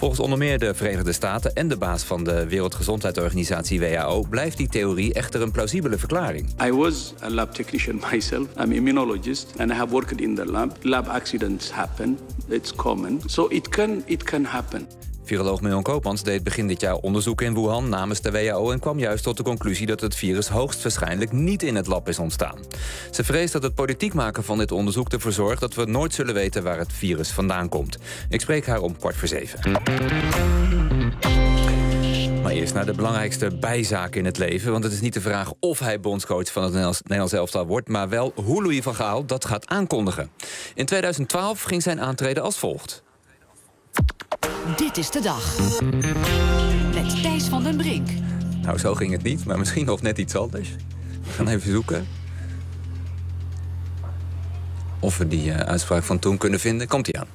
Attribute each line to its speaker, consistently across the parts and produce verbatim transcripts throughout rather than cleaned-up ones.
Speaker 1: Volgens onder meer de Verenigde Staten en de baas van de Wereldgezondheidsorganisatie W H O blijft die theorie echter een plausibele verklaring.
Speaker 2: I was a lab technician myself. I'm immunologist and I have worked in the lab. Lab accidents happen. It's common. So it can it can happen.
Speaker 1: Viroloog Miljon Koopmans deed begin dit jaar onderzoek in Wuhan namens de W H O en kwam juist tot de conclusie dat het virus hoogstwaarschijnlijk niet in het lab is ontstaan. Ze vreest dat het politiek maken van dit onderzoek ervoor zorgt dat we nooit zullen weten waar het virus vandaan komt. Ik spreek haar om kwart voor zeven. Maar eerst naar de belangrijkste bijzaak in het leven. Want het is niet de vraag of hij bondscoach van het Nederlands elftal wordt, maar wel hoe Louis van Gaal dat gaat aankondigen. In tweeduizend twaalf ging zijn aantreden als volgt.
Speaker 3: Dit is de dag. Met Thijs van den Brink.
Speaker 1: Nou, zo ging het niet, maar misschien nog net iets anders. We gaan even zoeken of we die uh, uitspraak van toen kunnen vinden. Komt hij aan?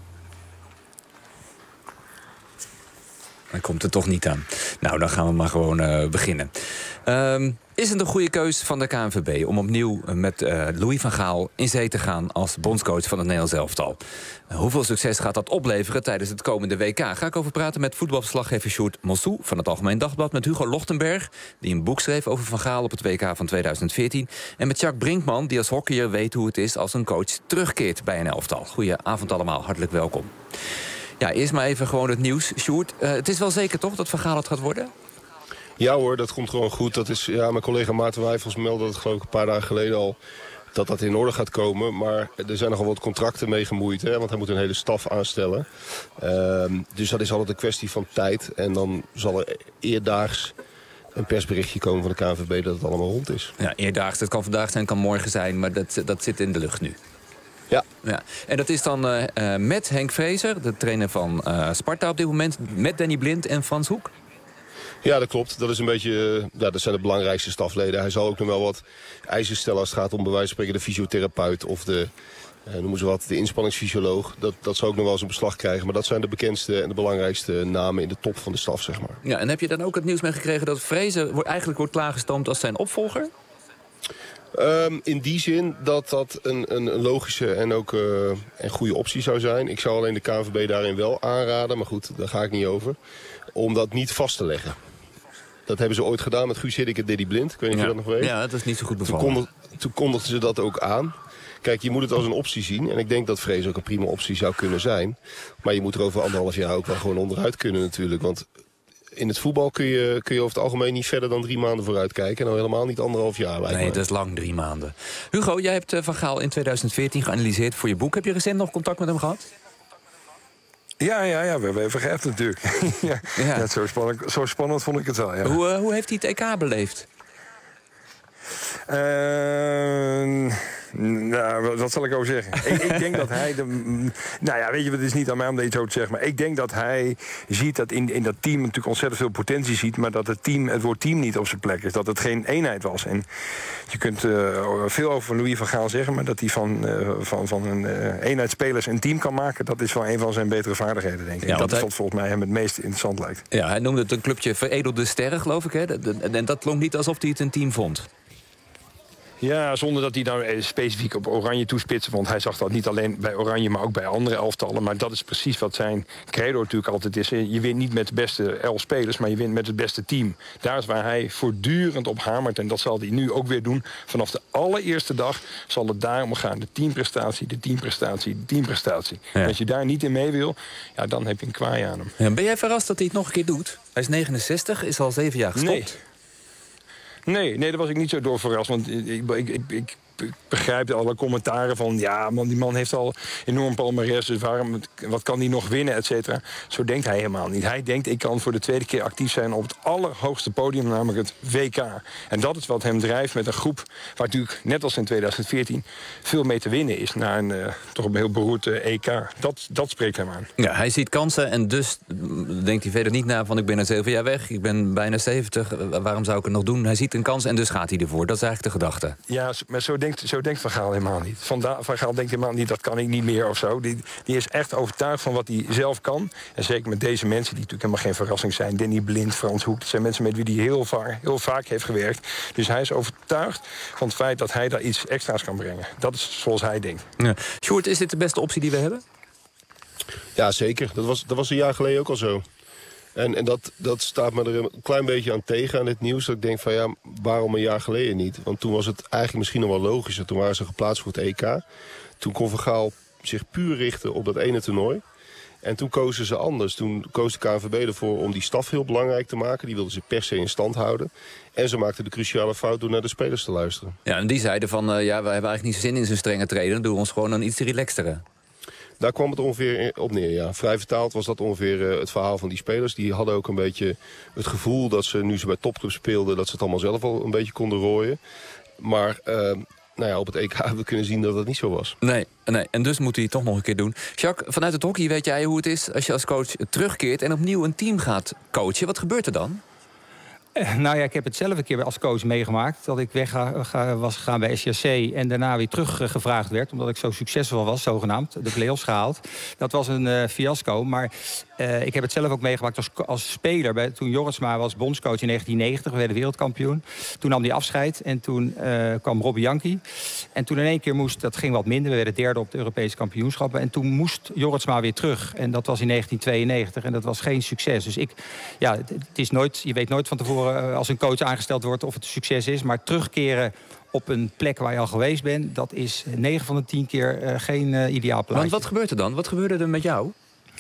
Speaker 1: Hij komt er toch niet aan. Nou, dan gaan we maar gewoon uh, beginnen. Um, is het een goede keus van de K N V B om opnieuw met uh, Louis van Gaal in zee te gaan als bondscoach van het Nederlands elftal? Uh, hoeveel succes gaat dat opleveren tijdens het komende W K? Ga ik over praten met voetbalverslaggever Sjoerd Mossou van het Algemeen Dagblad, met Hugo Lochtenberg, die een boek schreef over Van Gaal op het W K van tweeduizend veertien, en met Jacques Brinkman, die als hockeyer weet hoe het is als een coach terugkeert bij een elftal. Goedenavond allemaal, hartelijk welkom. Ja, eerst maar even gewoon het nieuws. Sjoerd, uh, het is wel zeker toch dat Van Gaal het gaat worden?
Speaker 4: Ja hoor, dat komt gewoon goed. Dat is, ja, mijn collega Maarten Wijfels meldde dat geloof ik een paar dagen geleden al dat dat in orde gaat komen. Maar er zijn nogal wat contracten mee gemoeid, hè, want hij moet een hele staf aanstellen. Uh, dus dat is altijd een kwestie van tijd. En dan zal er eerdaags een persberichtje komen van de K N V B dat het allemaal rond is.
Speaker 1: Ja, eerdaags. Dat kan vandaag zijn, kan morgen zijn, maar dat, dat zit in de lucht nu.
Speaker 4: Ja.
Speaker 1: ja. En dat is dan uh, uh, met Henk Vrezer, de trainer van uh, Sparta op dit moment, met Danny Blind en Frans Hoek?
Speaker 4: Ja, dat klopt. Dat is een beetje, ja, dat zijn de belangrijkste stafleden. Hij zal ook nog wel wat eisen stellen als het gaat om bij wijze van spreken de fysiotherapeut of de, uh, noemen ze wat, de inspanningsfysioloog. Dat, dat zal ook nog wel eens een beslag krijgen. Maar dat zijn de bekendste en de belangrijkste namen in de top van de staf, zeg maar.
Speaker 1: Ja, en heb je dan ook het nieuws meegekregen dat Vrezer wordt, eigenlijk wordt klaargestoomd als zijn opvolger?
Speaker 4: Um, in die zin dat dat een, een logische en ook uh, een goede optie zou zijn. Ik zou alleen de K N V B daarin wel aanraden, maar goed, daar ga ik niet over. Om dat niet vast te leggen. Dat hebben ze ooit gedaan met Guus Hiddink en Danny Blind. Ik weet niet
Speaker 1: ja.
Speaker 4: of je dat nog weet.
Speaker 1: Ja, dat is niet zo goed bevallen.
Speaker 4: Toen, kondig, toen kondigden ze dat ook aan. Kijk, je moet het als een optie zien. En ik denk dat Vrees ook een prima optie zou kunnen zijn. Maar je moet er over anderhalf jaar ook wel gewoon onderuit kunnen natuurlijk. Want in het voetbal kun je, kun je over het algemeen niet verder dan drie maanden vooruit kijken. En al helemaal niet anderhalf jaar.
Speaker 1: Nee,
Speaker 4: me.
Speaker 1: dat is lang, drie maanden. Hugo, jij hebt Van Gaal in tweeduizend veertien geanalyseerd voor je boek. Heb je recent nog contact met hem gehad?
Speaker 5: Ja, ja, ja, we hebben even geappt natuurlijk. ja,
Speaker 1: ja.
Speaker 5: Ja, zo, spannend, zo spannend vond ik het wel, ja.
Speaker 1: Hoe, uh, hoe heeft hij het E K beleefd?
Speaker 5: Uh, nou, wat zal ik over zeggen? ik, ik denk dat hij... De, nou ja, weet je, het is niet aan mij om dit zo te zeggen. Maar ik denk dat hij ziet dat in, in dat team natuurlijk ontzettend veel potentie ziet. Maar dat het, team, het woord team niet op zijn plek is. Dat het geen eenheid was. En je kunt uh, veel over Louis van Gaal zeggen. Maar dat hij van, uh, van, van een uh, eenheid spelers een team kan maken. Dat is wel een van zijn betere vaardigheden, denk ik. Ja, dat is wat volgens mij hem het meest interessant lijkt.
Speaker 1: Ja, hij noemde het een clubje veredelde sterren, geloof ik. Hè? En dat klonk niet alsof hij het een team vond.
Speaker 5: Ja, zonder dat hij nou specifiek op Oranje toespitste. Want hij zag dat niet alleen bij Oranje, maar ook bij andere elftallen. Maar dat is precies wat zijn credo natuurlijk altijd is. Je wint niet met de beste elf spelers, maar je wint met het beste team. Daar is waar hij voortdurend op hamert. En dat zal hij nu ook weer doen. Vanaf de allereerste dag zal het daarom gaan. De teamprestatie, de teamprestatie, de teamprestatie. Ja. Als je daar niet in mee wil, ja, dan heb je een kwaai aan hem.
Speaker 1: Ja, ben jij verrast dat hij het nog een keer doet? Hij is negenenzestig, is al zeven jaar gestopt.
Speaker 5: Nee. Nee, nee, daar was ik niet zo door verrast. Want ik, ik, ik, ik begrijp alle commentaren van... ja, man, die man heeft al enorm palmares, dus waarom, wat kan hij nog winnen, et cetera. Zo denkt hij helemaal niet. Hij denkt, ik kan voor de tweede keer actief zijn op het allerhoogste podium, namelijk het W K. En dat is wat hem drijft met een groep waar natuurlijk, net als in tweeduizend veertien... veel mee te winnen is, na een uh, toch een heel beroerd uh, E K. Dat, dat spreekt hem aan.
Speaker 1: Ja, hij ziet kansen en dus denkt hij verder niet na van... ik ben er zeven jaar weg, ik ben bijna zeventig, waarom zou ik het nog doen? Hij ziet een kans en dus gaat hij ervoor. Dat is eigenlijk de gedachte.
Speaker 5: Ja, maar zo denkt, zo denkt Van Gaal helemaal niet. Van, da- Van Gaal denkt helemaal niet, dat kan ik niet meer of zo. Die, die is echt overtuigd van wat hij zelf kan. En zeker met deze mensen, die natuurlijk helemaal geen verrassing zijn. Danny Blind, Frans Hoek, dat zijn mensen met wie hij heel, va- heel vaak heeft gewerkt. Dus hij is overtuigd van het feit dat hij daar iets extra's kan brengen. Dat is zoals hij denkt.
Speaker 1: Ja. Sjoerd, is dit de beste optie die we hebben?
Speaker 4: Ja, zeker. Dat was, dat was een jaar geleden ook al zo. En, en dat, dat staat me er een klein beetje aan tegen aan dit nieuws. Dat ik denk van ja, waarom een jaar geleden niet? Want toen was het eigenlijk misschien nog wel logischer. Toen waren ze geplaatst voor het E K. Toen kon Van Gaal zich puur richten op dat ene toernooi. En toen kozen ze anders. Toen koos de K N V B ervoor om die staf heel belangrijk te maken. Die wilden ze per se in stand houden. En ze maakten de cruciale fout door naar de spelers te luisteren.
Speaker 1: Ja, en die zeiden van, uh, ja, we hebben eigenlijk niet zo zin in zo'n strenge trainer. Dan doen we ons gewoon een iets relaxtere.
Speaker 4: Daar kwam het ongeveer op neer, ja. Vrij vertaald was dat ongeveer uh, het verhaal van die spelers. Die hadden ook een beetje het gevoel dat ze, nu ze bij topclubs speelden, dat ze het allemaal zelf al een beetje konden rooien. Maar uh, nou ja, op het E K hebben we kunnen zien dat dat niet zo was.
Speaker 1: Nee, nee, en dus moet hij het toch nog een keer doen. Jacques, vanuit het hockey weet jij hoe het is als je als coach terugkeert en opnieuw een team gaat coachen. Wat gebeurt er dan?
Speaker 6: Uh, nou ja, ik heb het zelf een keer als coach meegemaakt. Dat ik weg ga, ga, was gegaan bij S J C en daarna weer teruggevraagd werd. Omdat ik zo succesvol was, zogenaamd. De play-offs gehaald. Dat was een uh, fiasco. Maar uh, ik heb het zelf ook meegemaakt als, als speler. Bij, toen Jorritsma was bondscoach in negentien negentig. We werden wereldkampioen. Toen nam hij afscheid. En toen uh, kwam Robbie Janki. En toen in één keer moest, dat ging wat minder. We werden derde op de Europese kampioenschappen. En toen moest Jorritsma weer terug. En dat was in negentien tweeënnegentig. En dat was geen succes. Dus ik, ja, het, het is nooit, je weet nooit van tevoren als een coach aangesteld wordt of het een succes is. Maar terugkeren op een plek waar je al geweest bent, dat is negen van de tien keer uh, geen uh, ideaal plaatje.
Speaker 1: Want wat gebeurt er dan? Wat gebeurde er met jou?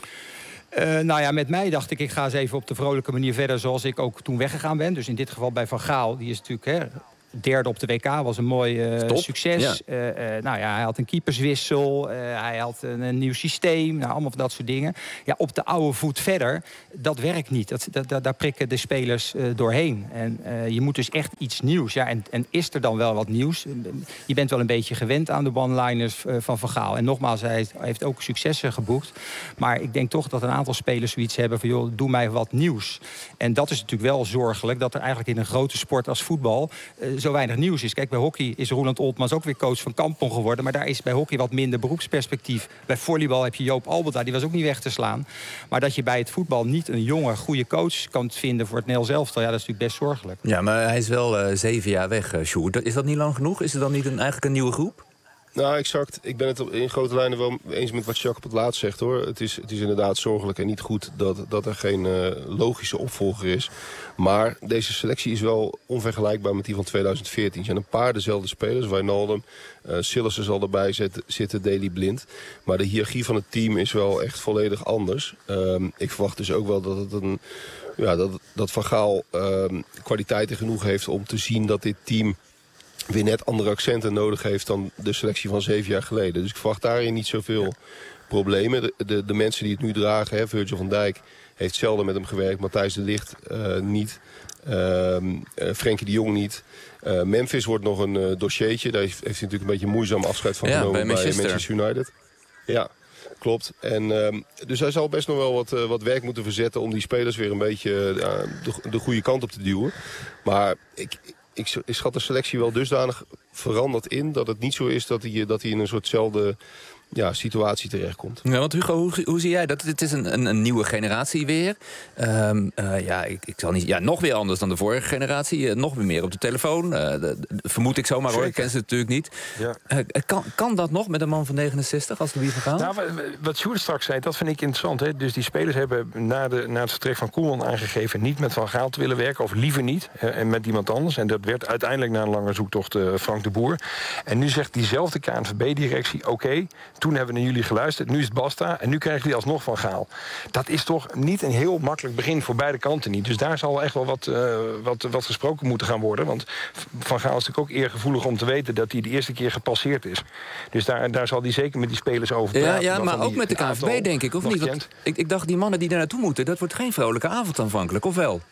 Speaker 6: Uh, nou ja, met mij dacht ik, ik ga eens even op de vrolijke manier verder zoals ik ook toen weggegaan ben. Dus in dit geval bij Van Gaal, die is natuurlijk hè, derde op de W K, was een mooi uh, succes. Ja. Uh, uh, nou ja, hij had een keeperswissel, uh, hij had een, een nieuw systeem, nou, allemaal van dat soort dingen. Ja, op de oude voet verder, dat werkt niet. Dat, dat, dat, daar prikken de spelers uh, doorheen. En uh, je moet dus echt iets nieuws. Ja, en, en is er dan wel wat nieuws? Je bent wel een beetje gewend aan de one-liners uh, van Van Gaal. En nogmaals, hij heeft ook successen geboekt. Maar ik denk toch dat een aantal spelers zoiets hebben van, joh, doe mij wat nieuws. En dat is natuurlijk wel zorgelijk, dat er eigenlijk in een grote sport als voetbal Uh, zo weinig nieuws is. Kijk, bij hockey is Roland Oltmans ook weer coach van Kampong geworden. Maar daar is bij hockey wat minder beroepsperspectief. Bij volleybal heb je Joop Albeda, die was ook niet weg te slaan. Maar dat je bij het voetbal niet een jonge, goede coach kan vinden voor het Nederlands elftal, ja, dat is natuurlijk best zorgelijk.
Speaker 1: Ja, maar hij is wel uh, zeven jaar weg, uh, Sjoerd. Is dat niet lang genoeg? Is er dan niet een, eigenlijk een nieuwe groep?
Speaker 4: Nou, exact. Ik ben het in grote lijnen wel eens met wat Jacques op het laatst zegt, hoor. Het is, het is inderdaad zorgelijk en niet goed dat, dat er geen uh, logische opvolger is. Maar deze selectie is wel onvergelijkbaar met die van tweeduizend veertien. Er zijn een paar dezelfde spelers. Wijnaldum, uh, Sillissen zal erbij zitten, zitten, Daley Blind. Maar de hiërarchie van het team is wel echt volledig anders. Um, ik verwacht dus ook wel dat het een... Ja, dat, dat Van Gaal um, kwaliteiten genoeg heeft om te zien dat dit team weer net andere accenten nodig heeft dan de selectie van zeven jaar geleden. Dus ik verwacht daarin niet zoveel problemen. De, de, de mensen die het nu dragen, hè, Virgil van Dijk heeft zelden met hem gewerkt. Matthijs de Ligt uh, niet. Uh, uh, Frenkie de Jong niet. Uh, Memphis wordt nog een uh, dossiertje. Daar heeft, heeft hij natuurlijk een beetje moeizaam afscheid van
Speaker 1: ja,
Speaker 4: genomen
Speaker 1: bij Manchester.
Speaker 4: bij Manchester United. Ja, klopt. En, uh, dus hij zal best nog wel wat, uh, wat werk moeten verzetten om die spelers weer een beetje uh, de, de goede kant op te duwen. Maar ik... Ik schat de selectie wel dusdanig veranderd in dat het niet zo is dat hij, dat hij in een soortzelfde ja, situatie terechtkomt.
Speaker 1: Ja, want Hugo, hoe, hoe zie jij dat? Het is een, een, een nieuwe generatie weer. Um, uh, ja, ik, ik zal niet, ja, nog weer anders dan de vorige generatie. Uh, nog weer meer op de telefoon. Uh, de, de, vermoed ik zomaar hoor, ik ken ze natuurlijk niet. Ja. Uh, kan, kan dat nog met een man van negenenzestig als Louis van Gaal?
Speaker 5: Nou, wat Sjoerd straks zei, dat vind ik interessant. Hè? Dus die spelers hebben na, de, na het vertrek van Koeman aangegeven niet met Van Gaal te willen werken, of liever niet, hè, en met iemand anders. En dat werd uiteindelijk na een lange zoektocht uh, Frank de Boer. En nu zegt diezelfde K N V B-directie, oké, okay, toen hebben we naar jullie geluisterd, nu is het basta en nu krijgen jullie alsnog Van Gaal. Dat is toch niet een heel makkelijk begin voor beide kanten niet. Dus daar zal echt wel wat, uh, wat, wat gesproken moeten gaan worden. Want Van Gaal is natuurlijk ook eergevoelig om te weten dat hij de eerste keer gepasseerd is. Dus daar, daar zal hij zeker met die spelers over praten.
Speaker 1: Ja, ja maar ook met de K N V B denk ik, of niet? Want ik, ik dacht, die mannen die daar naartoe moeten, dat wordt geen vrolijke avond aanvankelijk, of wel?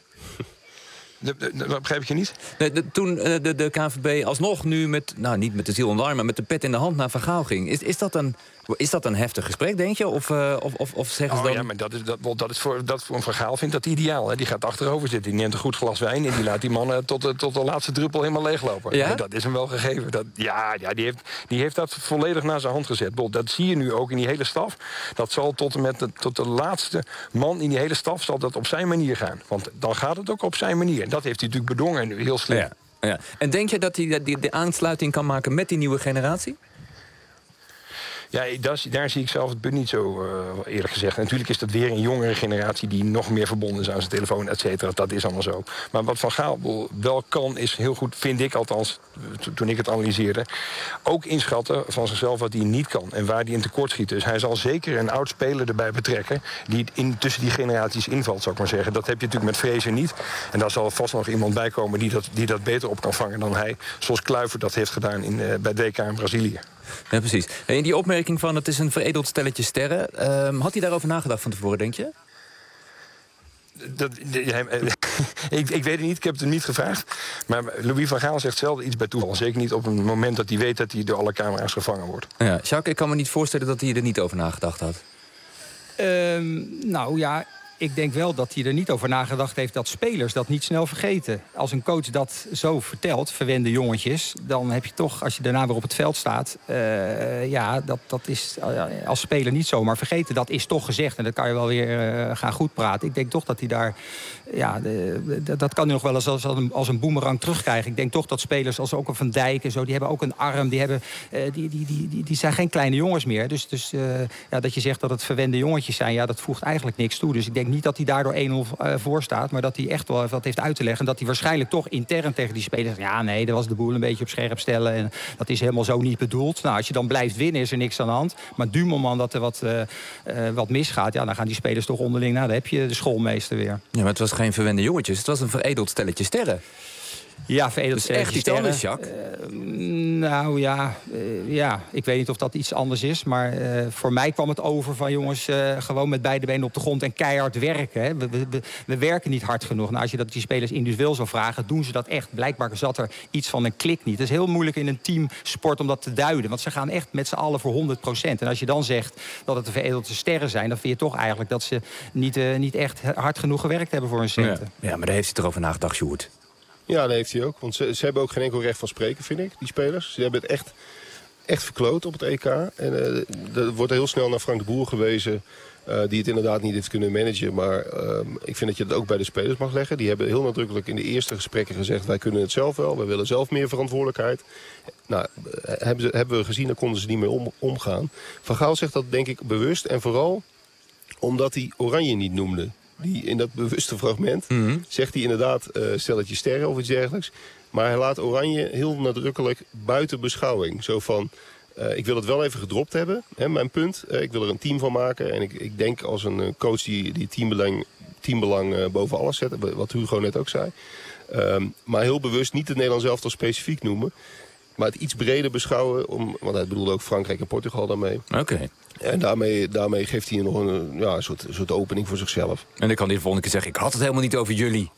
Speaker 5: De, de, de, dat begrijp ik je niet?
Speaker 1: De, de, toen uh, de, de K N V B alsnog nu met, nou niet met de ziel onder de arm, maar met de pet in de hand naar Van Gaal ging. Is, is, dat, een, is dat een heftig gesprek, denk je? Of, uh, of, of, of zeggen ze
Speaker 5: oh,
Speaker 1: dan...
Speaker 5: ja, maar dat is, dat, dat is voor, dat voor een Van Gaal vindt dat ideaal. Hè? Die gaat achterover zitten, die neemt een goed glas wijn en die laat die mannen tot, tot de laatste druppel helemaal leeglopen.
Speaker 1: Ja?
Speaker 5: Dat is hem wel gegeven. Dat, ja, ja die, heeft, die heeft dat volledig naar zijn hand gezet. Dat zie je nu ook in die hele staf. Dat zal tot en met de, tot de laatste man in die hele staf zal dat op zijn manier gaan. Want dan gaat het ook op zijn manier. En dat heeft hij natuurlijk bedongen en nu heel slim.
Speaker 1: Ja, ja. En denk je dat hij de, de aansluiting kan maken met die nieuwe generatie?
Speaker 5: Ja, dat, daar zie ik zelf het punt niet zo, uh, eerlijk gezegd. Natuurlijk is dat weer een jongere generatie die nog meer verbonden is aan zijn telefoon, et cetera. Dat is allemaal zo. Maar wat Van Gaal wel kan, is heel goed, vind ik althans, toen ik het analyseerde, ook inschatten van zichzelf wat hij niet kan en waar hij in tekort schiet. Dus hij zal zeker een oud speler erbij betrekken die in, tussen die generaties invalt, zou ik maar zeggen. Dat heb je natuurlijk met Fraser niet. En daar zal vast nog iemand bij komen die dat, die dat beter op kan vangen dan hij. Zoals Kluivert dat heeft gedaan in, uh, bij het W K in Brazilië.
Speaker 1: Ja, precies. En die opmerking van het is een veredeld stelletje sterren. Uh, had hij daarover nagedacht van tevoren, denk je?
Speaker 5: Dat, ja, ik, ik weet het niet, ik heb het hem niet gevraagd. Maar Louis van Gaal zegt zelden iets bij toeval. Zeker niet op een moment dat hij weet dat hij door alle camera's gevangen wordt.
Speaker 1: Ja, Jacques, ik kan me niet voorstellen dat hij er niet over nagedacht had.
Speaker 6: Um, nou ja, ik denk wel dat hij er niet over nagedacht heeft dat spelers dat niet snel vergeten. Als een coach dat zo vertelt, verwende jongetjes, dan heb je toch, als je daarna weer op het veld staat, uh, ja, dat, dat is als speler niet zomaar vergeten. Dat is toch gezegd en dat kan je wel weer uh, gaan goed praten. Ik denk toch dat hij daar, ja, de, de, dat kan hij nog wel eens als, als, een, als een boemerang terugkrijgen. Ik denk toch dat spelers als ook een Van Dijk en zo, die hebben ook een arm, die, hebben, uh, die, die, die, die, die zijn geen kleine jongens meer. Dus, dus uh, ja, dat je zegt dat het verwende jongetjes zijn, ja, dat voegt eigenlijk niks toe. Dus ik denk niet dat hij daardoor één nul uh, voor staat, maar dat hij echt wel wat heeft uit te leggen. En dat hij waarschijnlijk toch intern tegen die spelers, ja, nee, dat was de boel een beetje op scherp stellen. En dat is helemaal zo niet bedoeld. Nou, als je dan blijft winnen, is er niks aan de hand. Maar du moment dat er wat, uh, uh, wat misgaat, ja, dan gaan die spelers toch onderling. Nou, dan heb je de schoolmeester weer.
Speaker 1: Ja, maar het was geen verwende jongetjes. Het was een veredeld stelletje sterren.
Speaker 6: Ja, veredeld
Speaker 1: stelletje echt iets
Speaker 6: sterren.
Speaker 1: anders, Jacques?
Speaker 6: Uh, nou ja, uh, ja, ik weet niet of dat iets anders is. Maar uh, voor mij kwam het over van jongens, uh, gewoon met beide benen op de grond en keihard werken. Hè. We, we, we, we werken niet hard genoeg. Nou, als je dat die spelers individueel zou vragen, doen ze dat echt. Blijkbaar zat er iets van een klik niet. Het is heel moeilijk in een teamsport om dat te duiden. Want ze gaan echt met z'n allen voor honderd procent. En als je dan zegt dat het de veredelde sterren zijn, dan vind je toch eigenlijk dat ze niet, uh, niet echt hard genoeg gewerkt hebben voor hun centen.
Speaker 1: Ja, ja, maar daar heeft hij toch over nagedacht, Sjoerd.
Speaker 4: Ja, dat heeft hij ook. Want ze, ze hebben ook geen enkel recht van spreken, vind ik, die spelers. Ze hebben het echt, echt verkloot op het E K. En uh, er wordt heel snel naar Frank de Boer gewezen, uh, die het inderdaad niet heeft kunnen managen. Maar uh, ik vind dat je het ook bij de spelers mag leggen. Die hebben heel nadrukkelijk in de eerste gesprekken gezegd, wij kunnen het zelf wel. Wij willen zelf meer verantwoordelijkheid. Nou, hebben, ze, hebben we gezien, daar konden ze niet mee om, omgaan. Van Gaal zegt dat denk ik bewust en vooral omdat hij Oranje niet noemde. Die in dat bewuste fragment mm-hmm. zegt hij inderdaad uh, stelletje sterren of iets dergelijks. Maar hij laat Oranje heel nadrukkelijk buiten beschouwing. Zo van, uh, ik wil het wel even gedropt hebben, hè, mijn punt. Uh, ik wil er een team van maken. En ik, ik denk als een coach die, die teambelang, teambelang uh, boven alles zet. Wat Hugo net ook zei. Um, maar heel bewust niet het Nederlands elftal specifiek noemen. Maar het iets breder beschouwen. Om, want hij bedoelde ook Frankrijk en Portugal daarmee.
Speaker 1: Oké. Okay.
Speaker 4: En daarmee, daarmee geeft hij nog een, ja, een, soort, een soort opening voor zichzelf.
Speaker 1: En dan kan hij de volgende keer zeggen, ik had het helemaal niet over jullie.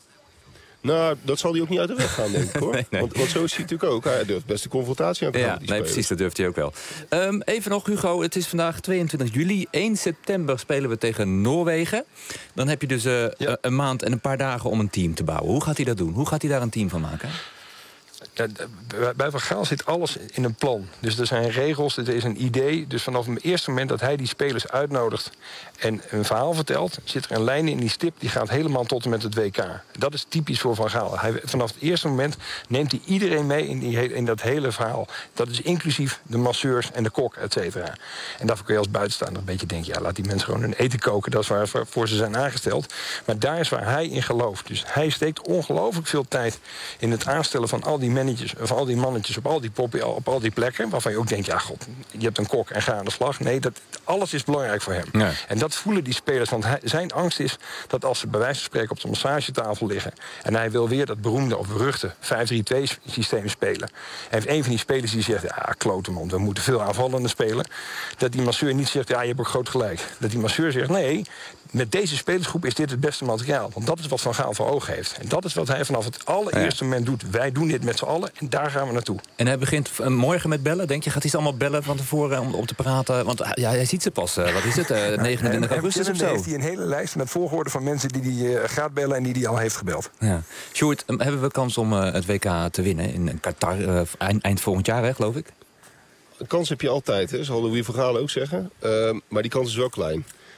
Speaker 4: Nou, dat zal hij ook niet uit de weg gaan, denk ik, hoor. nee, nee. Want, want zo is hij natuurlijk ook. Hij durft best de confrontatie aan te gaan.
Speaker 1: Ja, nee, precies, dat durft hij ook wel. Um, even nog, Hugo, het is vandaag tweeëntwintig juli. één september spelen we tegen Noorwegen. Dan heb je dus uh, ja. een maand en een paar dagen om een team te bouwen. Hoe gaat hij dat doen? Hoe gaat hij daar een team van maken?
Speaker 5: Ja, bij Van Gaal zit alles in een plan. Dus er zijn regels, er is een idee. Dus vanaf het eerste moment dat hij die spelers uitnodigt en een verhaal vertelt, zit er een lijn in die stip die gaat helemaal tot en met het W K. Dat is typisch voor Van Gaal. Hij, vanaf het eerste moment neemt hij iedereen mee in, die, in dat hele verhaal. Dat is inclusief de masseurs en de kok, et cetera. En daarvoor kun je als buitenstaander een beetje denken, ja, laat die mensen gewoon hun eten koken. Dat is waarvoor ze zijn aangesteld. Maar daar is waar hij in gelooft. Dus hij steekt ongelooflijk veel tijd in het aanstellen van al die managers, of al die mannetjes op al die poppen, op al die plekken, waarvan je ook denkt, ja god, je hebt een kok en ga aan de slag. Nee, dat, alles is belangrijk voor hem. Ja. En dat voelen die spelers, want hij, zijn angst is dat als ze bij wijze van spreken op de massagetafel liggen en hij wil weer dat beroemde of beruchte vijf drie twee systeem spelen. En heeft een van die spelers die zegt, ja, klote man, we moeten veel aanvallender spelen. Dat die masseur niet zegt, ja, je hebt ook groot gelijk. Dat die masseur zegt, nee, met deze spelersgroep is dit het beste materiaal. Want dat is wat Van Gaal voor ogen heeft. En dat is wat hij vanaf het allereerste ja. moment doet. Wij doen dit met z'n allen en daar gaan we naartoe.
Speaker 1: En hij begint uh, morgen met bellen, denk je? Gaat hij ze allemaal bellen van tevoren om, om te praten? Want uh, ja, hij ziet ze pas, uh, wat is het, uh, negenentwintig augustus of zo?
Speaker 5: heeft hij een hele lijst met volgorde van mensen die hij uh, gaat bellen en die hij al heeft gebeld.
Speaker 1: Ja. Sjoerd, um, hebben we kans om uh, het W K te winnen in Qatar uh, eind, eind volgend jaar, hè, geloof ik?
Speaker 4: Een kans heb je altijd, hè, zal Louis van Gaal ook zeggen. Uh, maar die kans is wel klein.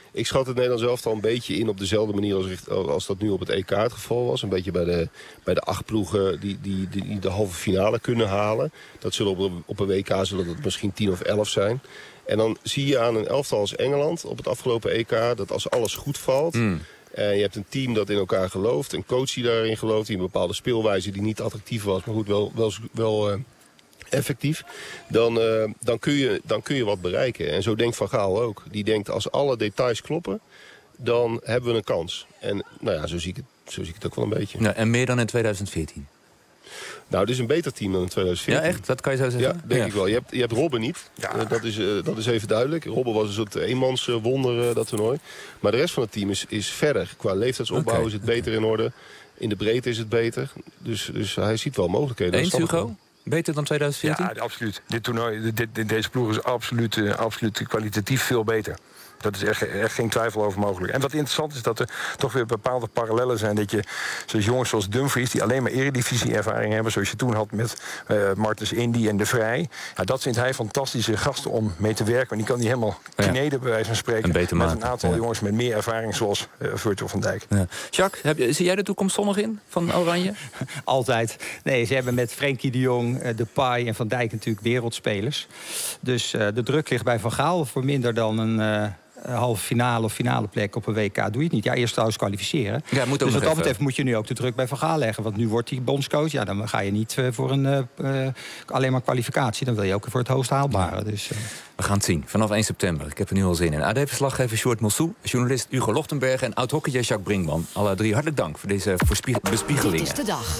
Speaker 4: Ik schat het Nederlands elftal een beetje in op dezelfde manier als, als dat nu op het E K het geval was. Een beetje bij de, bij de acht ploegen die, die, die, die de halve finale kunnen halen. Dat zullen op, op een W K zullen dat misschien tien of elf zijn. En dan zie je aan een elftal als Engeland op het afgelopen E K dat als alles goed valt... Mm. En je hebt een team dat in elkaar gelooft, een coach die daarin gelooft... die een bepaalde speelwijze die niet attractief was, maar goed, wel, wel, wel uh, effectief... Dan, uh, dan, kun je, dan kun je wat bereiken. En zo denkt Van Gaal ook. Die denkt, als alle details kloppen, dan hebben we een kans. En nou ja, zo zie ik het, zo zie ik het ook wel een beetje.
Speaker 1: Nou, en meer dan in tweeduizend veertien?
Speaker 4: Nou, het is een beter team dan in tweeduizend veertien.
Speaker 1: Ja, echt? Dat kan je zo zeggen?
Speaker 4: Ja, denk
Speaker 1: ja.
Speaker 4: ik wel. Je hebt, je hebt Robben niet. Ja. Uh, dat, is, uh, dat is even duidelijk. Robben was een soort eenmanswonder, uh, dat toernooi. Maar de rest van het team is, is verder. Qua leeftijdsopbouw okay. is het beter in orde. In de breedte is het beter. Dus, dus hij ziet wel mogelijkheden.
Speaker 1: Eens, Hugo? Beter dan tweeduizend veertien?
Speaker 5: Ja, absoluut. Dit toernooi, dit, dit, deze ploeg is absoluut, uh, absoluut kwalitatief veel beter. Dat is echt, echt geen twijfel over mogelijk. En wat interessant is dat er toch weer bepaalde parallellen zijn. Dat je, zoals jongens zoals Dumfries, die alleen maar eredivisie-ervaring hebben... zoals je toen had met uh, Martens Indy en De Vrij. Ja, dat vindt hij fantastische gasten om mee te werken. En die kan die helemaal kneden, ja. bij wijze van spreken. Met een aantal ja. jongens met meer ervaring, zoals uh, Virgil van Dijk.
Speaker 1: Ja. Jacques, heb je, zie jij de toekomst zonnig in van Oranje?
Speaker 6: Altijd. Nee, ze hebben met Frenkie de Jong, uh, Depay en Van Dijk natuurlijk wereldspelers. Dus uh, de druk ligt bij Van Gaal voor minder dan een... Uh, halve finale of finale plek op een W K doe je het niet. Ja, eerst trouwens kwalificeren.
Speaker 1: Ja, moet ook
Speaker 6: dus wat dat betreft
Speaker 1: even.
Speaker 6: moet je nu ook de druk bij Van Gaal leggen. Want nu wordt die bondscoach, ja, dan ga je niet uh, voor een uh, uh, alleen maar kwalificatie. Dan wil je ook voor het hoogst haalbare. Dus, uh.
Speaker 1: We gaan het zien, vanaf één september. Ik heb er nu al zin in. A D-verslaggever Sjoerd Mossou, journalist Hugo Lochtenberg... en oud-hockeyer Jacques Brinkman. Alle drie hartelijk dank voor deze bespiegelingen.
Speaker 3: Dit is de dag.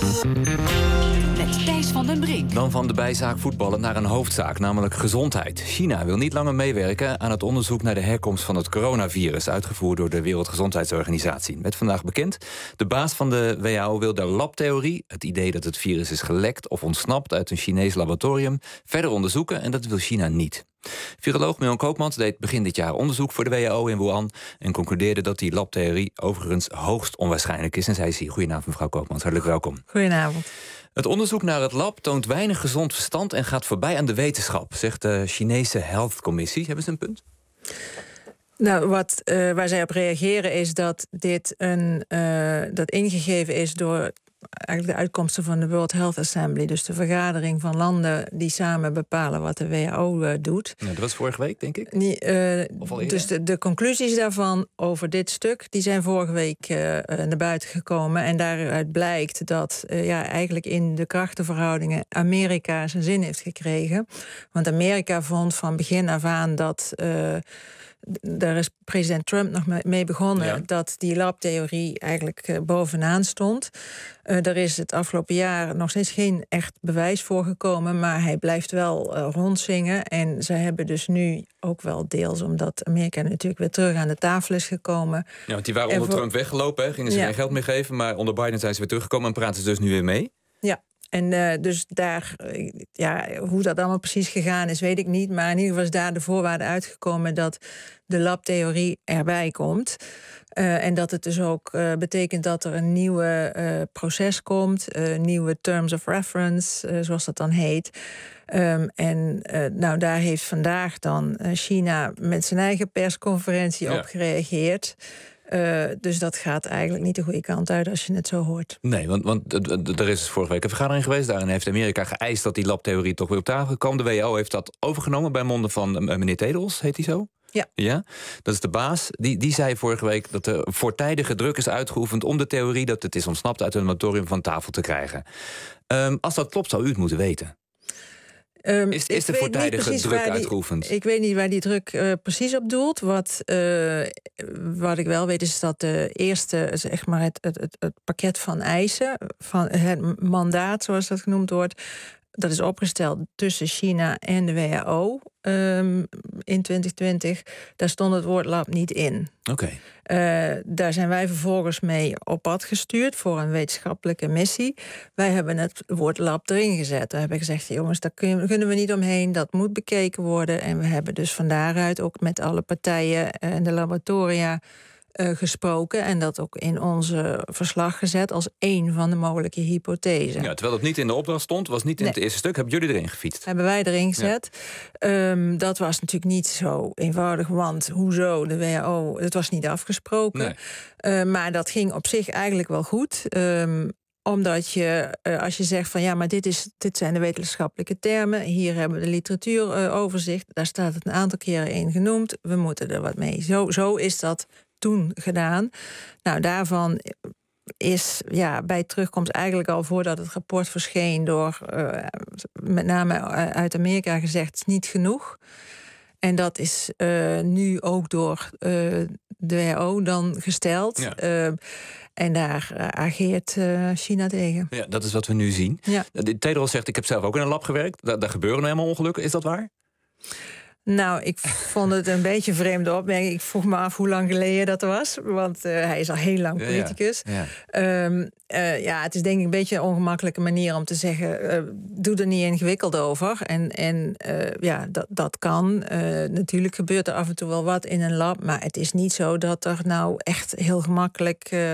Speaker 3: Met Thijs van den Brink.
Speaker 1: Dan van de bijzaak voetballen naar een hoofdzaak, namelijk gezondheid. China wil niet langer meewerken aan het onderzoek naar de herkomst van het coronavirus, uitgevoerd door de Wereldgezondheidsorganisatie. Met vandaag bekend, de baas van de W H O wil de labtheorie, het idee dat het virus is gelekt of ontsnapt uit een Chinees laboratorium, verder onderzoeken en dat wil China niet. Viroloog Miljan Koopmans deed begin dit jaar onderzoek voor de W H O in Wuhan en concludeerde dat die labtheorie overigens hoogst onwaarschijnlijk is. En zij is hier. Goedenavond, mevrouw Koopmans. Hartelijk welkom.
Speaker 7: Goedenavond.
Speaker 1: Het onderzoek naar het lab toont weinig gezond verstand en gaat voorbij aan de wetenschap, zegt de Chinese Health Commissie. Hebben ze een punt?
Speaker 7: Nou, wat, uh, waar zij op reageren is dat dit een, uh, dat ingegeven is door eigenlijk de uitkomsten van de World Health Assembly. Dus de vergadering van landen die samen bepalen wat de W H O uh, doet.
Speaker 1: Ja, dat was vorige week, denk ik.
Speaker 7: Die, uh, dus de, de conclusies daarvan over dit stuk, die zijn vorige week uh, naar buiten gekomen. En daaruit blijkt dat uh, ja, eigenlijk in de krachtenverhoudingen Amerika zijn zin heeft gekregen. Want Amerika vond van begin af aan dat... Uh, daar is president Trump nog mee begonnen, ja. dat die labtheorie eigenlijk uh, bovenaan stond. Uh, er is het afgelopen jaar nog steeds geen echt bewijs voor gekomen, maar hij blijft wel uh, rondzingen. En ze hebben dus nu ook wel deels, omdat Amerika natuurlijk weer terug aan de tafel is gekomen.
Speaker 1: Ja, want die waren onder voor... Trump weggelopen, hè? Gingen ze ja. geen geld meer geven, maar onder Biden zijn ze weer teruggekomen en praten ze dus nu weer mee.
Speaker 7: Ja. En uh, dus daar, ja, hoe dat allemaal precies gegaan is, weet ik niet. Maar in ieder geval is daar de voorwaarde uitgekomen dat de labtheorie erbij komt. Uh, en dat het dus ook uh, betekent dat er een nieuwe uh, proces komt, uh, nieuwe terms of reference, uh, zoals dat dan heet. Um, en uh, nou, daar heeft vandaag dan uh, China met zijn eigen persconferentie ja. op gereageerd. Uh, dus dat gaat eigenlijk niet de goede kant uit als je het zo hoort.
Speaker 1: Nee, want, want er is vorige week een vergadering geweest. Daarin heeft Amerika geëist dat die labtheorie toch weer op tafel kwam. De W H O heeft dat overgenomen bij monden van meneer Tedros, heet hij zo?
Speaker 7: Ja.
Speaker 1: ja. Dat is de baas. Die, die zei vorige week dat er voortijdige druk is uitgeoefend om de theorie dat het is ontsnapt uit een laboratorium van tafel te krijgen. Um, als dat klopt, zou u het moeten weten. Um, is, is de voortijdige druk die, uitgeoefend?
Speaker 7: Ik weet niet waar die druk uh, precies op doelt. Wat, uh, wat ik wel weet is dat de eerste, zeg maar het, het, het, het pakket van eisen, van het mandaat zoals dat genoemd wordt, dat is opgesteld tussen China en de W H O um, in twintig twintig. Daar stond het woord lab niet in.
Speaker 1: Oké. Okay.
Speaker 7: Uh, daar zijn wij vervolgens mee op pad gestuurd voor een wetenschappelijke missie. Wij hebben het woord lab erin gezet. We hebben gezegd, jongens, daar kunnen we niet omheen. Dat moet bekeken worden. En we hebben dus van daaruit ook met alle partijen en de laboratoria uh, gesproken en dat ook in onze verslag gezet als één van de mogelijke hypothesen.
Speaker 1: Ja, terwijl het niet in de opdracht stond, was niet in nee. het eerste stuk. Hebben jullie erin gefietst?
Speaker 7: Hebben wij erin gezet. Ja. Um, dat was natuurlijk niet zo eenvoudig, want hoezo, de W H O, het was niet afgesproken. Nee. Uh, maar dat ging op zich eigenlijk wel goed. Um, Omdat je, uh, als je zegt van ja, maar dit, is, dit zijn de wetenschappelijke termen. Hier hebben we de literatuuroverzicht. Daar staat het een aantal keren in genoemd. We moeten er wat mee. Zo, zo is dat toen gedaan. Nou, daarvan is ja, bij terugkomst eigenlijk al voordat het rapport verscheen door uh, met name uit Amerika gezegd, het is niet genoeg. En dat is uh, nu ook door uh, de W H O dan gesteld. Ja. Uh, en daar uh, ageert uh, China tegen.
Speaker 1: Ja, dat is wat we nu zien. Ja. Tedros zegt, ik heb zelf ook in een lab gewerkt. Daar, daar gebeuren nou helemaal ongelukken. Is dat waar?
Speaker 7: Nou, ik vond het een beetje een vreemde opmerking. Ik vroeg me af hoe lang geleden dat was. Want uh, hij is al heel lang politicus. Ja, ja. Um, uh, ja, het is denk ik een beetje een ongemakkelijke manier om te zeggen, Uh, doe er niet ingewikkeld over. En, en uh, ja, dat, dat kan. Uh, natuurlijk gebeurt er af en toe wel wat in een lab. Maar het is niet zo dat er nou echt heel gemakkelijk Uh,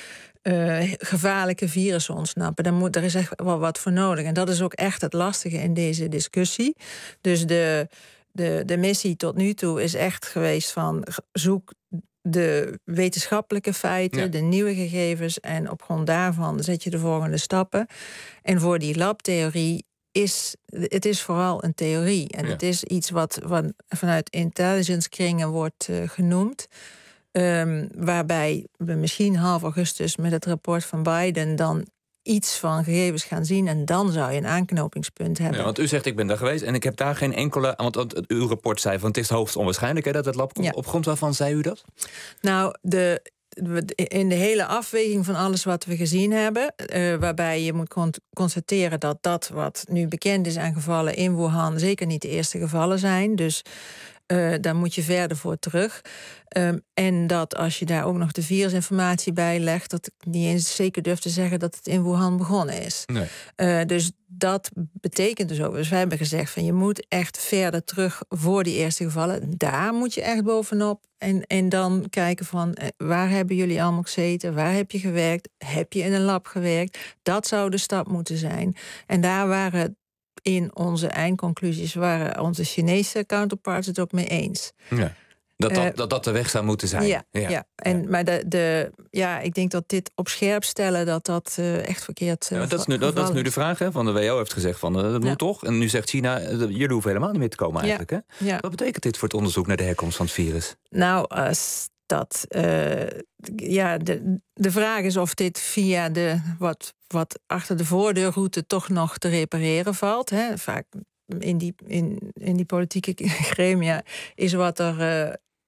Speaker 7: Uh, gevaarlijke virussen ontsnappen. Daar, moet, daar is echt wel wat voor nodig. En dat is ook echt het lastige in deze discussie. Dus de, de, de missie tot nu toe is echt geweest van zoek de wetenschappelijke feiten, ja. de nieuwe gegevens en op grond daarvan zet je de volgende stappen. En voor die labtheorie is het is vooral een theorie. En ja. het is iets wat, wat vanuit intelligence kringen wordt uh, genoemd. Um, waarbij we misschien half augustus met het rapport van Biden dan iets van gegevens gaan zien en dan zou je een aanknopingspunt hebben.
Speaker 1: Ja, want u zegt, ik ben daar geweest en ik heb daar geen enkele, want, want uw rapport zei van het is hoogst onwaarschijnlijk hè, dat het lab komt. Ja. Op grond waarvan zei u dat?
Speaker 7: Nou, de in de hele afweging van alles wat we gezien hebben, Uh, waarbij je moet constateren dat dat wat nu bekend is aan gevallen in Wuhan zeker niet de eerste gevallen zijn. Dus Uh, daar moet je verder voor terug. Um, en dat als je daar ook nog de virusinformatie bij legt, dat ik niet eens zeker durf te zeggen dat het in Wuhan begonnen is. Nee. Uh, dus dat betekent dus ook. Dus wij hebben gezegd van je moet echt verder terug voor die eerste gevallen. Daar moet je echt bovenop. En, en dan kijken van waar hebben jullie allemaal gezeten? Waar heb je gewerkt? Heb je in een lab gewerkt? Dat zou de stap moeten zijn. En daar waren in onze eindconclusies waren onze Chinese counterparts het ook mee eens.
Speaker 1: Ja. Dat dat, uh, dat dat de weg zou moeten zijn.
Speaker 7: Ja, ja. ja. En, ja. Maar de, de, ja, ik denk dat dit op scherp stellen, dat dat uh, echt verkeerd uh,
Speaker 1: ja, dat, is nu, dat, dat is nu de vraag, hè? Van de W H O heeft gezegd van, uh, dat moet ja. toch. En nu zegt China, uh, jullie hoeven helemaal niet meer te komen eigenlijk. Ja. Hè? Ja. Wat betekent dit voor het onderzoek naar de herkomst van het virus?
Speaker 7: Nou, als dat Uh, ja, de, de vraag is of dit via de wat, wat achter de voordeurroute toch nog te repareren valt. Hè. Vaak in die, in, in die politieke gremia is wat er Uh,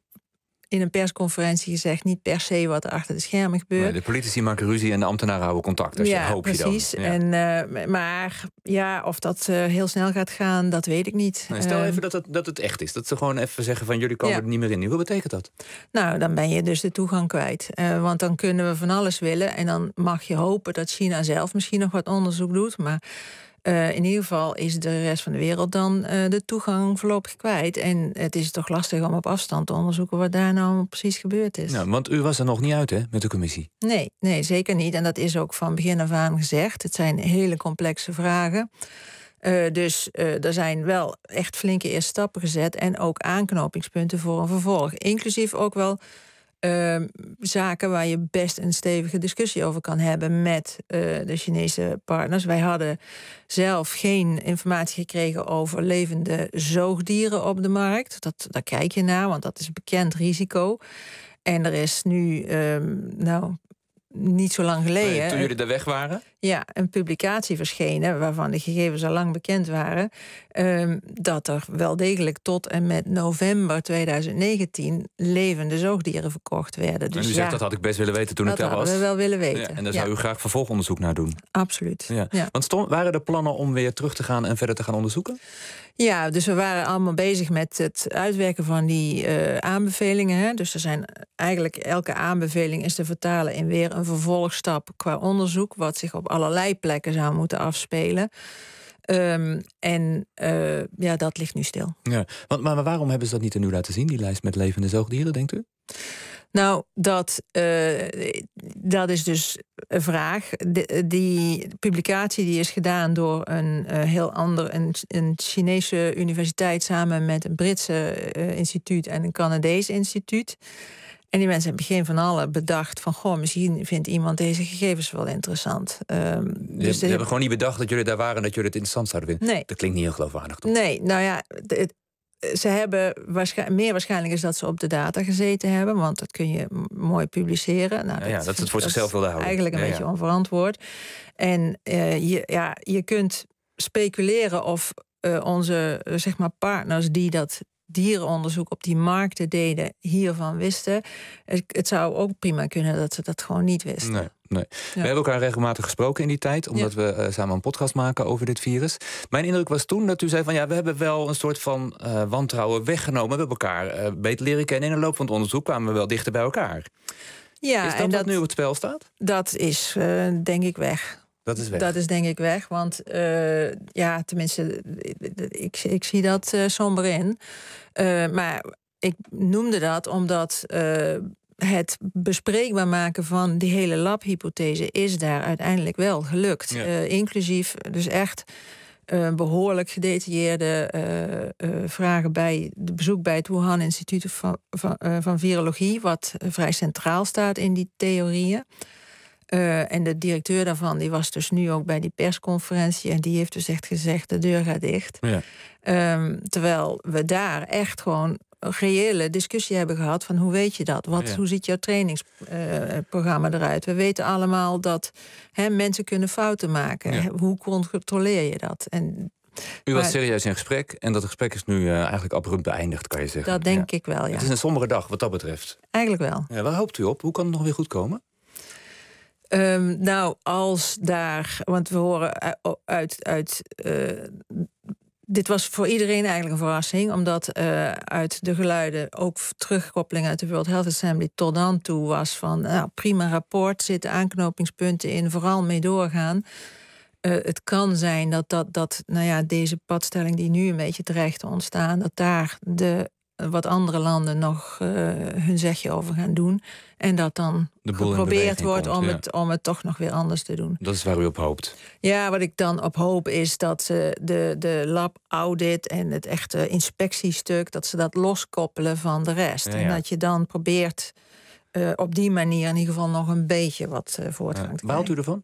Speaker 7: in een persconferentie gezegd niet per se wat er achter de schermen gebeurt.
Speaker 1: Nee, de politici maken ruzie en de ambtenaren houden contact. Dus
Speaker 7: ja,
Speaker 1: hoop
Speaker 7: precies.
Speaker 1: Je dan.
Speaker 7: Ja. En, uh, maar ja, of dat uh, heel snel gaat gaan, dat weet ik niet.
Speaker 1: Nee, stel uh, even dat het, dat het echt is. Dat ze gewoon even zeggen van jullie komen ja. er niet meer in. Wat betekent dat?
Speaker 7: Nou, dan ben je dus de toegang kwijt. Uh, want dan kunnen we van alles willen. En dan mag je hopen dat China zelf misschien nog wat onderzoek doet. Maar Uh, in ieder geval is de rest van de wereld dan uh, de toegang voorlopig kwijt. En het is toch lastig om op afstand te onderzoeken wat daar nou precies gebeurd is.
Speaker 1: Nou, want u was er nog niet uit, hè, met de commissie?
Speaker 7: Nee, nee, zeker niet. En dat is ook van begin af aan gezegd. Het zijn hele complexe vragen. Uh, dus uh, er zijn wel echt flinke eerste stappen gezet. En ook aanknopingspunten voor een vervolg. Inclusief ook wel Uh, zaken waar je best een stevige discussie over kan hebben met uh, de Chinese partners. Wij hadden zelf geen informatie gekregen over levende zoogdieren op de markt. Dat, daar kijk je naar, want dat is een bekend risico. En er is nu, um, nou, niet zo lang geleden
Speaker 1: Nee, toen jullie er weg waren?
Speaker 7: Ja, een publicatie verschenen waarvan de gegevens al lang bekend waren. Um, dat er wel degelijk tot en met november tweeduizend negentien levende zoogdieren verkocht werden. Dus
Speaker 1: en u zegt
Speaker 7: ja,
Speaker 1: dat had ik best willen weten toen
Speaker 7: ik
Speaker 1: daar was.
Speaker 7: Dat hadden we wel willen weten.
Speaker 1: Ja, en daar zou
Speaker 7: ja.
Speaker 1: u graag vervolgonderzoek naar doen.
Speaker 7: Absoluut.
Speaker 1: Ja.
Speaker 7: Ja.
Speaker 1: Want stond, waren er plannen om weer terug te gaan en verder te gaan onderzoeken?
Speaker 7: Ja, dus we waren allemaal bezig met het uitwerken van die uh, aanbevelingen. Hè. Dus er zijn eigenlijk elke aanbeveling is te vertalen in weer een vervolgstap qua onderzoek, wat zich op allerlei plekken zou moeten afspelen. Um, en uh, ja, dat ligt nu stil.
Speaker 1: Ja, want, maar waarom hebben ze dat niet er nu laten zien, die lijst met levende zoogdieren, denkt u?
Speaker 7: Nou, dat, uh, dat is dus een vraag. De, die publicatie die is gedaan door een uh, heel ander, een, een Chinese universiteit samen met een Britse uh, instituut en een Canadees instituut. En die mensen hebben begin van allen bedacht van, goh, misschien vindt iemand deze gegevens wel interessant. Um,
Speaker 1: dus ze de, hebben gewoon niet bedacht dat jullie daar waren en dat jullie het interessant zouden vinden.
Speaker 7: Nee.
Speaker 1: Dat klinkt niet heel geloofwaardig, toch?
Speaker 7: Nee, nou ja, het, ze hebben waarschijnlijk, meer waarschijnlijk is dat ze op de data gezeten hebben, want dat kun je m- mooi publiceren. Nou,
Speaker 1: ja, ja, dat, dat ze het voor zichzelf wilden houden.
Speaker 7: Eigenlijk een
Speaker 1: ja,
Speaker 7: beetje
Speaker 1: ja.
Speaker 7: onverantwoord. En uh, je, ja, je kunt speculeren of uh, onze uh, zeg maar partners die dat dierenonderzoek op die markten deden, hiervan wisten. Het, het zou ook prima kunnen dat ze dat gewoon niet wisten.
Speaker 1: Nee, nee.
Speaker 7: Ja.
Speaker 1: We hebben elkaar regelmatig gesproken in die tijd, omdat ja. we uh, samen een podcast maken over dit virus. Mijn indruk was toen dat u zei van ja, we hebben wel een soort van uh, wantrouwen weggenomen. We hebben elkaar uh, beter leren kennen. In de loop van het onderzoek kwamen we wel dichter bij elkaar.
Speaker 7: Ja,
Speaker 1: is dat
Speaker 7: en
Speaker 1: wat
Speaker 7: dat
Speaker 1: nu op het spel staat?
Speaker 7: Dat is uh, denk ik weg.
Speaker 1: Dat is weg.
Speaker 7: Dat is denk ik weg, want uh, ja, tenminste, ik, ik zie dat uh, somber in. Uh, maar ik noemde dat omdat uh, het bespreekbaar maken van die hele labhypothese is daar uiteindelijk wel gelukt. Ja. Uh, inclusief dus echt uh, behoorlijk gedetailleerde uh, uh, vragen bij de bezoek bij het Wuhan Instituut van, van, uh, van Virologie, wat uh, vrij centraal staat in die theorieën. Uh, en de directeur daarvan die was dus nu ook bij die persconferentie en die heeft dus echt gezegd, de deur gaat dicht.
Speaker 1: Ja.
Speaker 7: Um, terwijl we daar echt gewoon een reële discussie hebben gehad van hoe weet je dat? Wat, ja. Hoe ziet jouw trainingsprogramma uh, eruit? We weten allemaal dat hè, mensen kunnen fouten maken. Ja. Hoe controleer je dat? En
Speaker 1: u was maar, serieus in gesprek en dat gesprek is nu uh, eigenlijk abrupt beëindigd, kan je zeggen.
Speaker 7: Dat denk
Speaker 1: ja.
Speaker 7: ik wel, ja.
Speaker 1: Het is een sombere dag wat dat betreft.
Speaker 7: Eigenlijk wel.
Speaker 1: Ja, waar hoopt u op? Hoe kan het nog weer goed komen?
Speaker 7: Um, nou, als daar, want we horen uit, uit uh, dit was voor iedereen eigenlijk een verrassing, omdat uh, uit de geluiden ook terugkoppeling uit de World Health Assembly tot dan toe was van, nou, prima rapport, zitten aanknopingspunten in, vooral mee doorgaan. Uh, het kan zijn dat, dat, dat nou ja, deze padstelling die nu een beetje dreigt te ontstaan, dat daar de wat andere landen nog uh, hun zegje over gaan doen. En dat dan geprobeerd wordt komt, om, ja. het, om het toch nog weer anders te doen.
Speaker 1: Dat is waar u op hoopt?
Speaker 7: Ja, wat ik dan op hoop is dat ze de, de lab-audit en het echte inspectiestuk, dat ze dat loskoppelen van de rest. Ja, ja. En dat je dan probeert uh, op die manier in ieder geval nog een beetje wat uh, voortgang ja. te krijgen.
Speaker 1: Waar houdt u ervan?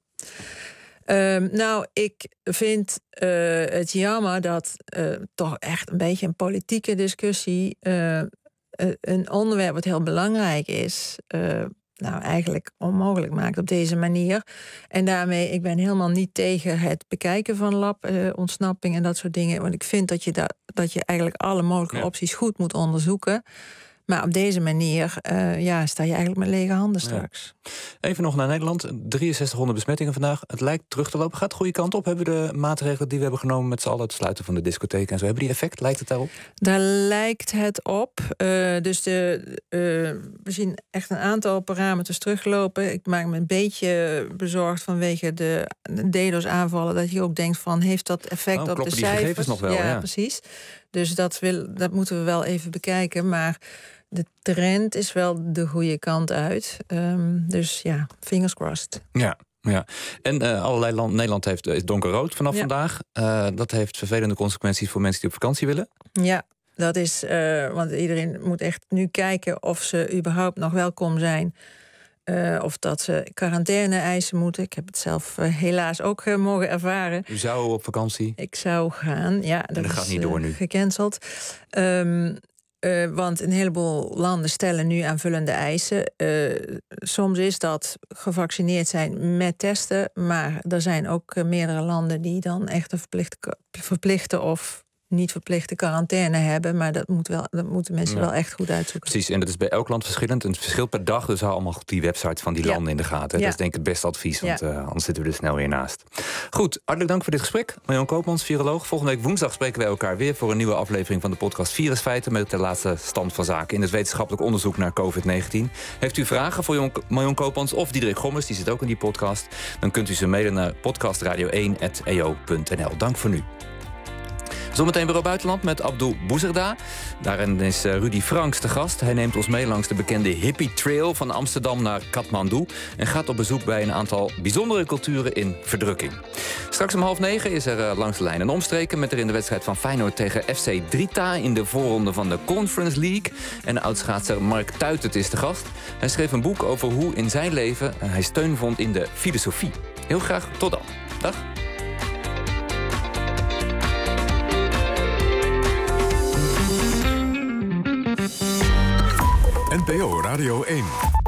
Speaker 7: Um, nou, ik vind uh, het jammer dat uh, toch echt een beetje een politieke discussie, uh, een onderwerp wat heel belangrijk is, uh, nou eigenlijk onmogelijk maakt op deze manier. En daarmee, ik ben helemaal niet tegen het bekijken van lab-ontsnapping uh, en dat soort dingen. Want ik vind dat je, da- dat je eigenlijk alle mogelijke ja. opties goed moet onderzoeken. Maar op deze manier uh, ja, sta je eigenlijk met lege handen straks.
Speaker 1: Ja. Even nog naar Nederland. drieënzestighonderd besmettingen vandaag. Het lijkt terug te lopen. Gaat de goede kant op? Hebben de maatregelen die we hebben genomen met z'n allen, het sluiten van de discotheek en zo, hebben die effect? Lijkt het daarop?
Speaker 7: Daar lijkt het op. Uh, dus de, uh, we zien echt een aantal parameters teruglopen. Ik maak me een beetje bezorgd vanwege de DDoS-aanvallen. Dat je ook denkt van, heeft dat effect
Speaker 1: oh,
Speaker 7: op de
Speaker 1: die
Speaker 7: cijfers?
Speaker 1: Gegevens nog wel,
Speaker 7: ja,
Speaker 1: ja,
Speaker 7: precies. Dus dat, wil, dat moeten we wel even bekijken. Maar de trend is wel de goede kant uit. Um, dus ja, fingers crossed.
Speaker 1: Ja. Ja, en uh, allerlei land, Nederland heeft, is donkerrood vanaf ja. vandaag. Uh, dat heeft vervelende consequenties voor mensen die op vakantie willen.
Speaker 7: Ja, dat is, uh, want iedereen moet echt nu kijken of ze überhaupt nog welkom zijn. Uh, of dat ze quarantaine eisen moeten. Ik heb het zelf uh, helaas ook uh, mogen ervaren.
Speaker 1: U zou op vakantie?
Speaker 7: Ik zou gaan, ja. Dat,
Speaker 1: en dat
Speaker 7: is
Speaker 1: gaat niet door nu?
Speaker 7: Uh, gecanceld. Um, Uh, want een heleboel landen stellen nu aanvullende eisen. Uh, soms is dat gevaccineerd zijn met testen. Maar er zijn ook uh, meerdere landen die dan echt verplichten, verplichten of niet verplichte quarantaine hebben. Maar dat, moet wel, dat moeten mensen ja. wel echt goed uitzoeken.
Speaker 1: Precies, en dat is bij elk land verschillend. En het verschilt per dag, dus hou allemaal die websites van die landen ja. in de gaten. Ja. Dat is denk ik het beste advies, want ja. uh, anders zitten we er snel weer naast. Goed, hartelijk dank voor dit gesprek. Marjan Koopmans, viroloog. Volgende week woensdag spreken wij elkaar weer voor een nieuwe aflevering van de podcast Virusfeiten met de laatste stand van zaken in het wetenschappelijk onderzoek naar covid negentien. Heeft u vragen voor Marjan Koopmans of Diederik Gommers, die zit ook in die podcast, dan kunt u ze mailen naar podcastradio één punt e o punt n l. Dank voor nu. Zometeen weer op buitenland met Abdul Boezerda. Daarin is Rudy Franks te gast. Hij neemt ons mee langs de bekende Hippie Trail van Amsterdam naar Kathmandu en gaat op bezoek bij een aantal bijzondere culturen in verdrukking. Straks om half negen is er langs de lijn een omstreken met erin de wedstrijd van Feyenoord tegen F C Drita in de voorronde van de Conference League. En de oudschaatser Mark Tuitert is te gast. Hij schreef een boek over hoe in zijn leven hij steun vond in de filosofie. Heel graag tot dan. Dag.
Speaker 8: N P O Radio één.